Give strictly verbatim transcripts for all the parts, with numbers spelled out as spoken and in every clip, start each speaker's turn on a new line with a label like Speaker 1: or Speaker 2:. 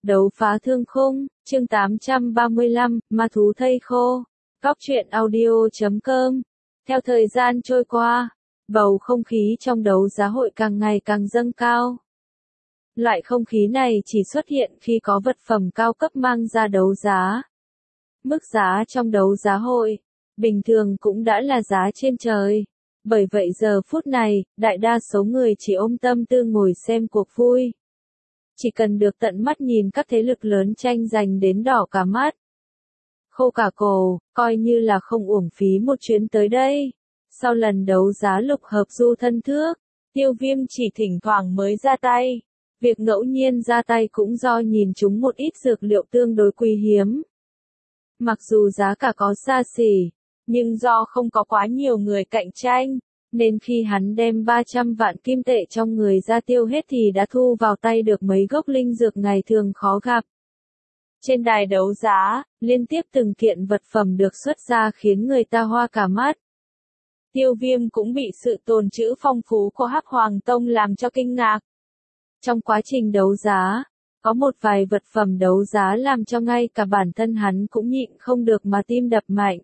Speaker 1: Đấu phá thương khung, chương tám trăm ba mươi lăm, ma thú thây khô. Góc truyện audio chấm com. Theo thời gian trôi qua, bầu không khí trong đấu giá hội càng ngày càng dâng cao. Loại không khí này chỉ xuất hiện khi có vật phẩm cao cấp mang ra đấu giá. Mức giá trong đấu giá hội, bình thường cũng đã là giá trên trời. Bởi vậy giờ phút này, đại đa số người chỉ ôm tâm tư ngồi xem cuộc vui. Chỉ cần được tận mắt nhìn các thế lực lớn tranh giành đến đỏ cả mắt. Khô cả cổ, coi như là không uổng phí một chuyến tới đây. Sau lần đấu giá lục hợp du thân thước, Tiêu Viêm chỉ thỉnh thoảng mới ra tay. Việc ngẫu nhiên ra tay cũng do nhìn chúng một ít dược liệu tương đối quý hiếm. Mặc dù giá cả có xa xỉ, nhưng do không có quá nhiều người cạnh tranh, nên khi hắn đem ba trăm vạn kim tệ trong người ra tiêu hết thì đã thu vào tay được mấy gốc linh dược ngày thường khó gặp. Trên đài đấu giá, liên tiếp từng kiện vật phẩm được xuất ra khiến người ta hoa cả mắt. Tiêu Viêm cũng bị sự tồn trữ phong phú của Hắc Hoàng Tông làm cho kinh ngạc. Trong quá trình đấu giá, có một vài vật phẩm đấu giá làm cho ngay cả bản thân hắn cũng nhịn không được mà tim đập mạnh.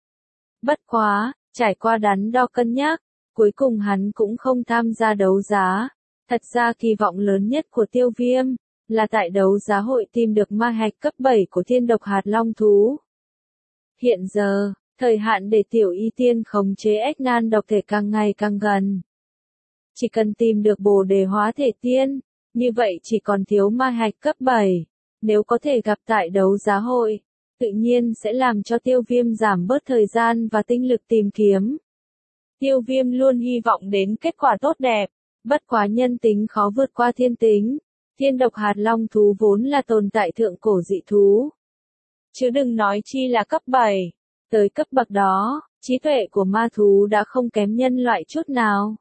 Speaker 1: Bất quá, trải qua đắn đo cân nhắc, cuối cùng hắn cũng không tham gia đấu giá. Thật ra kỳ vọng lớn nhất của Tiêu Viêm là tại đấu giá hội tìm được ma hạch cấp bảy của thiên độc hạt long thú. Hiện giờ, thời hạn để tiểu y tiên khống chế ếch nan độc thể càng ngày càng gần. Chỉ cần tìm được bồ đề hóa thể tiên, như vậy chỉ còn thiếu ma hạch cấp bảy. Nếu có thể gặp tại đấu giá hội, tự nhiên sẽ làm cho Tiêu Viêm giảm bớt thời gian và tinh lực tìm kiếm. Tiêu Viêm luôn hy vọng đến kết quả tốt đẹp, bất quá nhân tính khó vượt qua thiên tính. Thiên độc hạt long thú vốn là tồn tại thượng cổ dị thú. Chứ đừng nói chi là cấp bảy. Tới cấp bậc đó, trí tuệ của ma thú đã không kém nhân loại chút nào.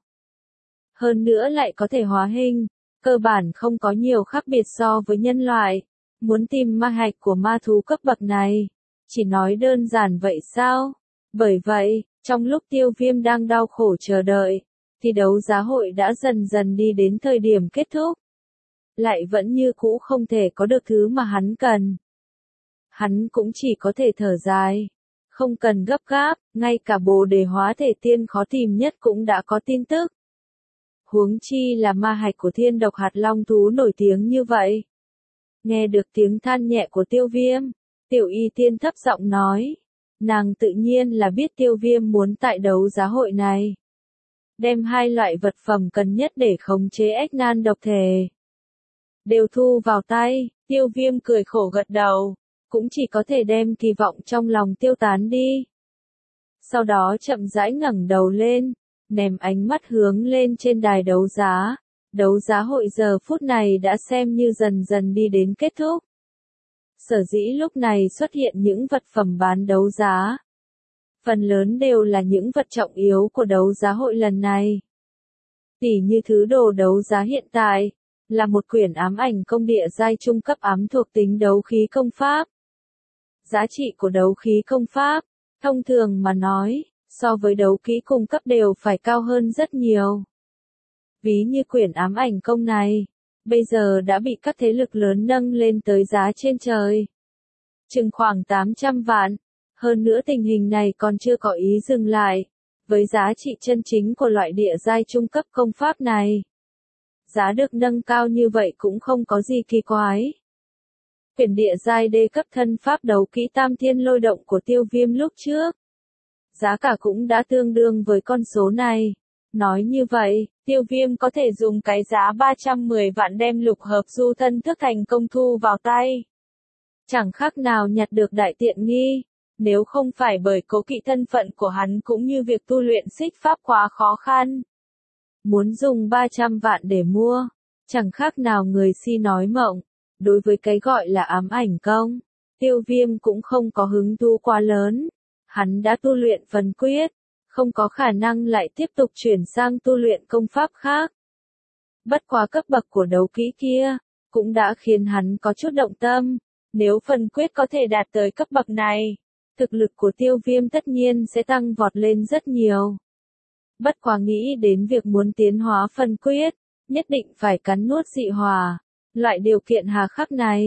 Speaker 1: Hơn nữa lại có thể hóa hình, cơ bản không có nhiều khác biệt so với nhân loại. Muốn tìm ma hạch của ma thú cấp bậc này, chỉ nói đơn giản vậy sao? Bởi vậy, trong lúc Tiêu Viêm đang đau khổ chờ đợi, thì đấu giá hội đã dần dần đi đến thời điểm kết thúc. Lại vẫn như cũ không thể có được thứ mà hắn cần. Hắn cũng chỉ có thể thở dài. Không cần gấp gáp, ngay cả bồ đề hóa thể tiên khó tìm nhất cũng đã có tin tức. Huống chi là ma hạch của thiên độc hạt long thú nổi tiếng như vậy. Nghe được tiếng than nhẹ của Tiêu Viêm, tiểu y tiên thấp giọng nói. Nàng tự nhiên là biết Tiêu Viêm muốn tại đấu giá hội này đem hai loại vật phẩm cần nhất để khống chế ếch nan độc thể đều thu vào tay. Tiêu Viêm cười khổ gật đầu, cũng chỉ có thể đem kỳ vọng trong lòng tiêu tán đi. Sau đó chậm rãi ngẩng đầu lên, ném ánh mắt hướng lên trên đài đấu giá. Đấu giá hội giờ phút này đã xem như dần dần đi đến kết thúc. Sở dĩ lúc này xuất hiện những vật phẩm bán đấu giá. Phần lớn đều là những vật trọng yếu của đấu giá hội lần này. Tỉ như thứ đồ đấu giá hiện tại, là một quyển ám ảnh công địa giai trung cấp ám thuộc tính đấu khí công pháp. Giá trị của đấu khí công pháp, thông thường mà nói, so với đấu kỹ cung cấp đều phải cao hơn rất nhiều. Ví như quyển ám ảnh công này, bây giờ đã bị các thế lực lớn nâng lên tới giá trên trời. Chừng khoảng tám trăm vạn. Hơn nữa tình hình này còn chưa có ý dừng lại. Với giá trị chân chính của loại địa giai trung cấp công pháp này, giá được nâng cao như vậy cũng không có gì kỳ quái. Quyển địa giai đê cấp thân pháp đấu kỹ tam thiên lôi động của Tiêu Viêm lúc trước, giá cả cũng đã tương đương với con số này. Nói như vậy, Tiêu Viêm có thể dùng cái giá ba trăm mười vạn đem lục hợp du thân thức thành công thu vào tay. Chẳng khác nào nhặt được đại tiện nghi. Nếu không phải bởi cố kỵ thân phận của hắn cũng như việc tu luyện xích pháp quá khó khăn. Muốn dùng ba trăm vạn để mua, chẳng khác nào người si nói mộng. Đối với cái gọi là ám ảnh công, Tiêu Viêm cũng không có hứng thú quá lớn. Hắn đã tu luyện phần quyết, không có khả năng lại tiếp tục chuyển sang tu luyện công pháp khác. Bất quá cấp bậc của đấu kỹ kia, cũng đã khiến hắn có chút động tâm. Nếu phần quyết có thể đạt tới cấp bậc này, thực lực của Tiêu Viêm tất nhiên sẽ tăng vọt lên rất nhiều. Bất quá nghĩ đến việc muốn tiến hóa phần quyết, nhất định phải cắn nuốt dị hỏa. Loại điều kiện hà khắc này,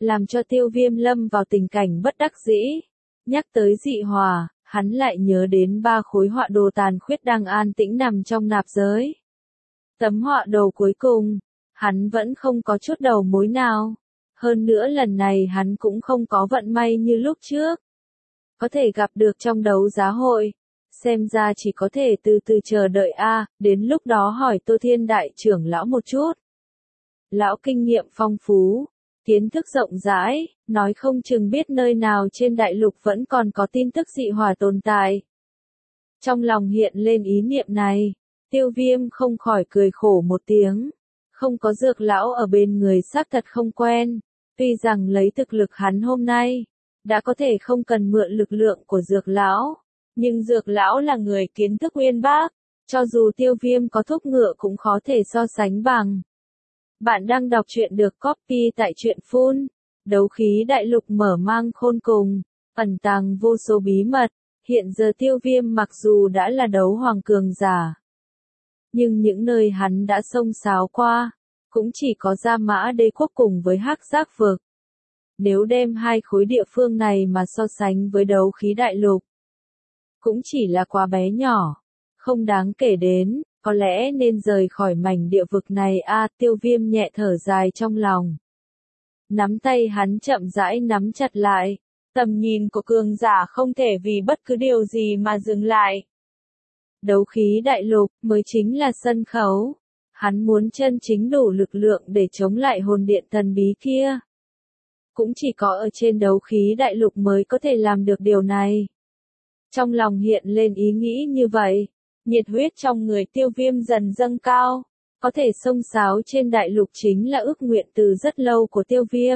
Speaker 1: làm cho Tiêu Viêm lâm vào tình cảnh bất đắc dĩ. Nhắc tới dị hỏa, hắn lại nhớ đến ba khối họa đồ tàn khuyết đang an tĩnh nằm trong nạp giới. Tấm họa đồ cuối cùng, hắn vẫn không có chút đầu mối nào. Hơn nữa lần này hắn cũng không có vận may như lúc trước. Có thể gặp được trong đấu giá hội. Xem ra chỉ có thể từ từ chờ đợi a, đến lúc đó hỏi Tô Thiên Đại trưởng lão một chút. Lão kinh nghiệm phong phú, kiến thức rộng rãi, nói không chừng biết nơi nào trên đại lục vẫn còn có tin tức dị hỏa tồn tại. Trong lòng hiện lên ý niệm này, Tiêu Viêm không khỏi cười khổ một tiếng. Không có Dược lão ở bên người xác thật không quen, tuy rằng lấy thực lực hắn hôm nay, đã có thể không cần mượn lực lượng của Dược lão, nhưng Dược lão là người kiến thức uyên bác, cho dù Tiêu Viêm có thúc ngựa cũng khó thể so sánh bằng. Bạn đang đọc truyện được copy tại truyện phun. Đấu khí đại lục mở mang khôn cùng, ẩn tàng vô số bí mật. Hiện giờ Tiêu Viêm mặc dù đã là đấu hoàng cường giả, nhưng những nơi hắn đã xông xáo qua, cũng chỉ có Gia Mã Đế quốc cùng với Hắc Giác vực. Nếu đem hai khối địa phương này mà so sánh với đấu khí đại lục, cũng chỉ là quá bé nhỏ, không đáng kể đến. Có lẽ nên rời khỏi mảnh địa vực này a, Tiêu Viêm nhẹ thở dài trong lòng. Nắm tay hắn chậm rãi nắm chặt lại, tầm nhìn của cường giả không thể vì bất cứ điều gì mà dừng lại. Đấu khí đại lục mới chính là sân khấu, hắn muốn chân chính đủ lực lượng để chống lại hồn điện thần bí kia. Cũng chỉ có ở trên đấu khí đại lục mới có thể làm được điều này. Trong lòng hiện lên ý nghĩ như vậy. Nhiệt huyết trong người Tiêu Viêm dần dâng cao, có thể xông xáo trên đại lục chính là ước nguyện từ rất lâu của Tiêu Viêm.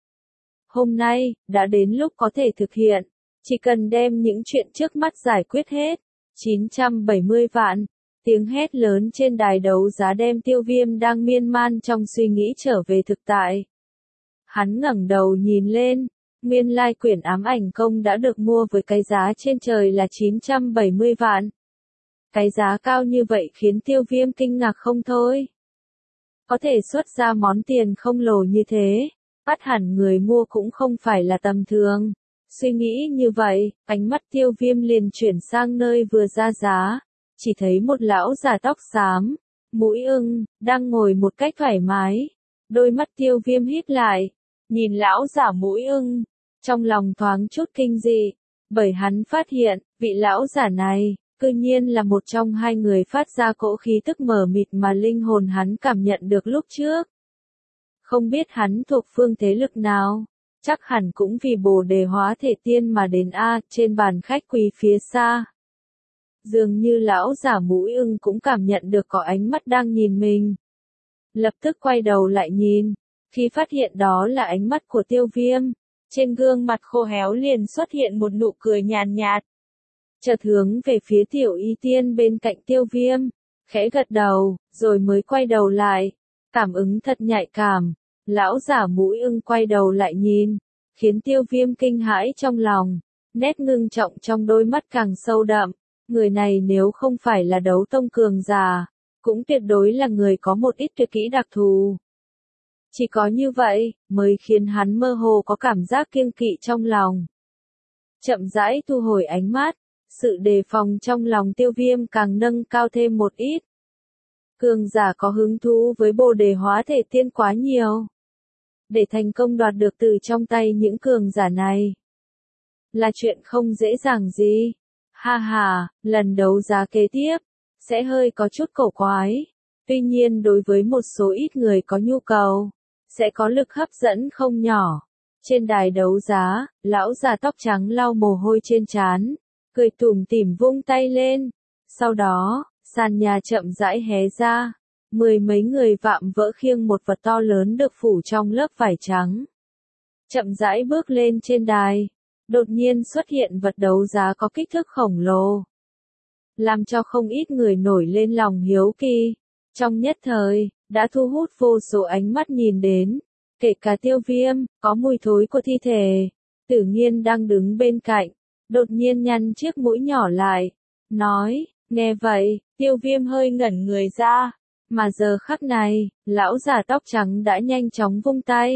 Speaker 1: Hôm nay, đã đến lúc có thể thực hiện, chỉ cần đem những chuyện trước mắt giải quyết hết. chín trăm bảy mươi vạn, tiếng hét lớn trên đài đấu giá đem Tiêu Viêm đang miên man trong suy nghĩ trở về thực tại. Hắn ngẩng đầu nhìn lên, nguyên lai quyển ám ảnh công đã được mua với cái giá trên trời là chín trăm bảy mươi vạn. Cái giá cao như vậy khiến Tiêu Viêm kinh ngạc không thôi. Có thể xuất ra món tiền không lồ như thế, bắt hẳn người mua cũng không phải là tầm thường. Suy nghĩ như vậy, ánh mắt Tiêu Viêm liền chuyển sang nơi vừa ra giá, chỉ thấy một lão già tóc xám, mũi ưng, đang ngồi một cách thoải mái. Đôi mắt Tiêu Viêm híp lại, nhìn lão già mũi ưng, trong lòng thoáng chút kinh dị, bởi hắn phát hiện, vị lão già này, cư nhiên là một trong hai người phát ra cỗ khí tức mờ mịt mà linh hồn hắn cảm nhận được lúc trước. Không biết hắn thuộc phương thế lực nào, chắc hẳn cũng vì Bồ Đề hóa thể tiên mà đến a, trên bàn khách quỳ phía xa. Dường như lão giả mũi ưng cũng cảm nhận được có ánh mắt đang nhìn mình. Lập tức quay đầu lại nhìn, khi phát hiện đó là ánh mắt của Tiêu Viêm, trên gương mặt khô héo liền xuất hiện một nụ cười nhàn nhạt. Chợt hướng về phía Tiểu Y Tiên bên cạnh Tiêu Viêm, khẽ gật đầu, rồi mới quay đầu lại. Cảm ứng thật nhạy cảm, lão giả mũi ưng quay đầu lại nhìn, khiến Tiêu Viêm kinh hãi trong lòng, nét ngưng trọng trong đôi mắt càng sâu đậm. Người này nếu không phải là đấu tông cường giả, cũng tuyệt đối là người có một ít tuyệt kỹ đặc thù. Chỉ có như vậy, mới khiến hắn mơ hồ có cảm giác kiêng kỵ trong lòng. Chậm rãi thu hồi ánh mắt, sự đề phòng trong lòng Tiêu Viêm càng nâng cao thêm một ít. Cường giả có hứng thú với Bồ Đề hóa thể tiên quá nhiều. Để thành công đoạt được từ trong tay những cường giả này, là chuyện không dễ dàng gì. Ha ha, lần đấu giá kế tiếp, sẽ hơi có chút cổ quái. Tuy nhiên đối với một số ít người có nhu cầu, sẽ có lực hấp dẫn không nhỏ. Trên đài đấu giá, lão già tóc trắng lau mồ hôi trên trán, cười tủm tỉm vung tay lên. Sau đó, sàn nhà chậm rãi hé ra, mười mấy người vạm vỡ khiêng một vật to lớn được phủ trong lớp vải trắng. Chậm rãi bước lên trên đài, đột nhiên xuất hiện vật đấu giá có kích thước khổng lồ, làm cho không ít người nổi lên lòng hiếu kỳ. Trong nhất thời, đã thu hút vô số ánh mắt nhìn đến, kể cả Tiêu Viêm, có mùi thối của thi thể. Tử Nghiên đang đứng bên cạnh, đột nhiên nhăn chiếc mũi nhỏ lại, nói, nghe vậy, Tiêu Viêm hơi ngẩn người ra, mà giờ khắc này, lão già tóc trắng đã nhanh chóng vung tay,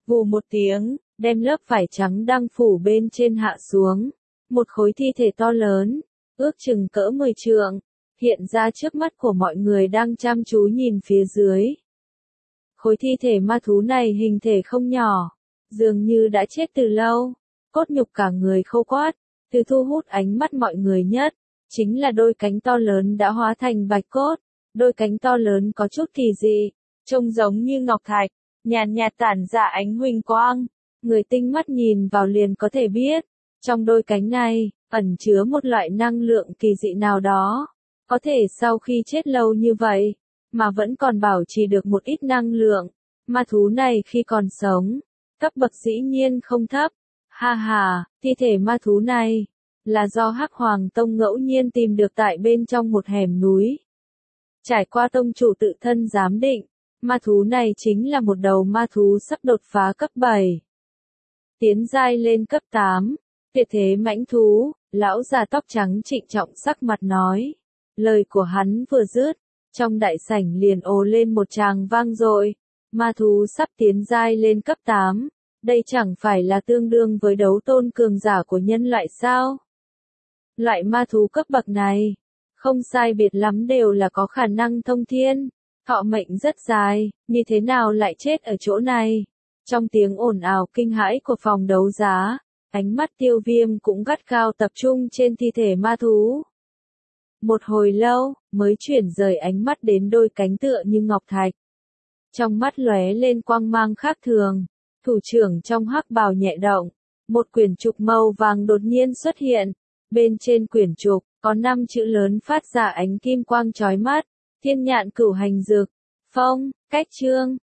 Speaker 1: Vù một tiếng, đem lớp vải trắng đang phủ bên trên hạ xuống. Một khối thi thể to lớn, ước chừng cỡ mười trượng, hiện ra trước mắt của mọi người đang chăm chú nhìn phía dưới. Khối thi thể ma thú này hình thể không nhỏ, dường như đã chết từ lâu, cốt nhục cả người khô quát, thứ thu hút ánh mắt mọi người nhất, chính là đôi cánh to lớn đã hóa thành bạch cốt, đôi cánh to lớn có chút kỳ dị, trông giống như ngọc thạch, nhàn nhạt tản ra ánh huỳnh quang, người tinh mắt nhìn vào liền có thể biết, trong đôi cánh này, ẩn chứa một loại năng lượng kỳ dị nào đó, có thể sau khi chết lâu như vậy, mà vẫn còn bảo trì được một ít năng lượng, ma thú này khi còn sống, cấp bậc dĩ nhiên không thấp, ha ha, thi thể ma thú này, là do Hắc Hoàng Tông ngẫu nhiên tìm được tại bên trong một hẻm núi. Trải qua tông chủ tự thân giám định, ma thú này chính là một đầu ma thú sắp đột phá cấp bảy. Tiến giai lên cấp tám, tuyệt thế mãnh thú, lão già tóc trắng trịnh trọng sắc mặt nói. Lời của hắn vừa dứt, trong đại sảnh liền ồ lên một tràng vang dội, ma thú sắp tiến giai lên cấp tám, đây chẳng phải là tương đương với đấu tôn cường giả của nhân loại sao? Loại ma thú cấp bậc này, không sai biệt lắm đều là có khả năng thông thiên, thọ mệnh rất dài, như thế nào lại chết ở chỗ này? Trong tiếng ồn ào kinh hãi của phòng đấu giá, ánh mắt Tiêu Viêm cũng gắt gao tập trung trên thi thể ma thú. Một hồi lâu, mới chuyển rời ánh mắt đến đôi cánh tựa như ngọc thạch. Trong mắt lóe lên quang mang khác thường, thủ trưởng trong hắc bào nhẹ động, một quyển trục màu vàng đột nhiên xuất hiện, bên trên quyển trục, có năm chữ lớn phát ra ánh kim quang chói mắt, Thiên Nhạn Cửu Hành Dược, Phong, Cách Chương,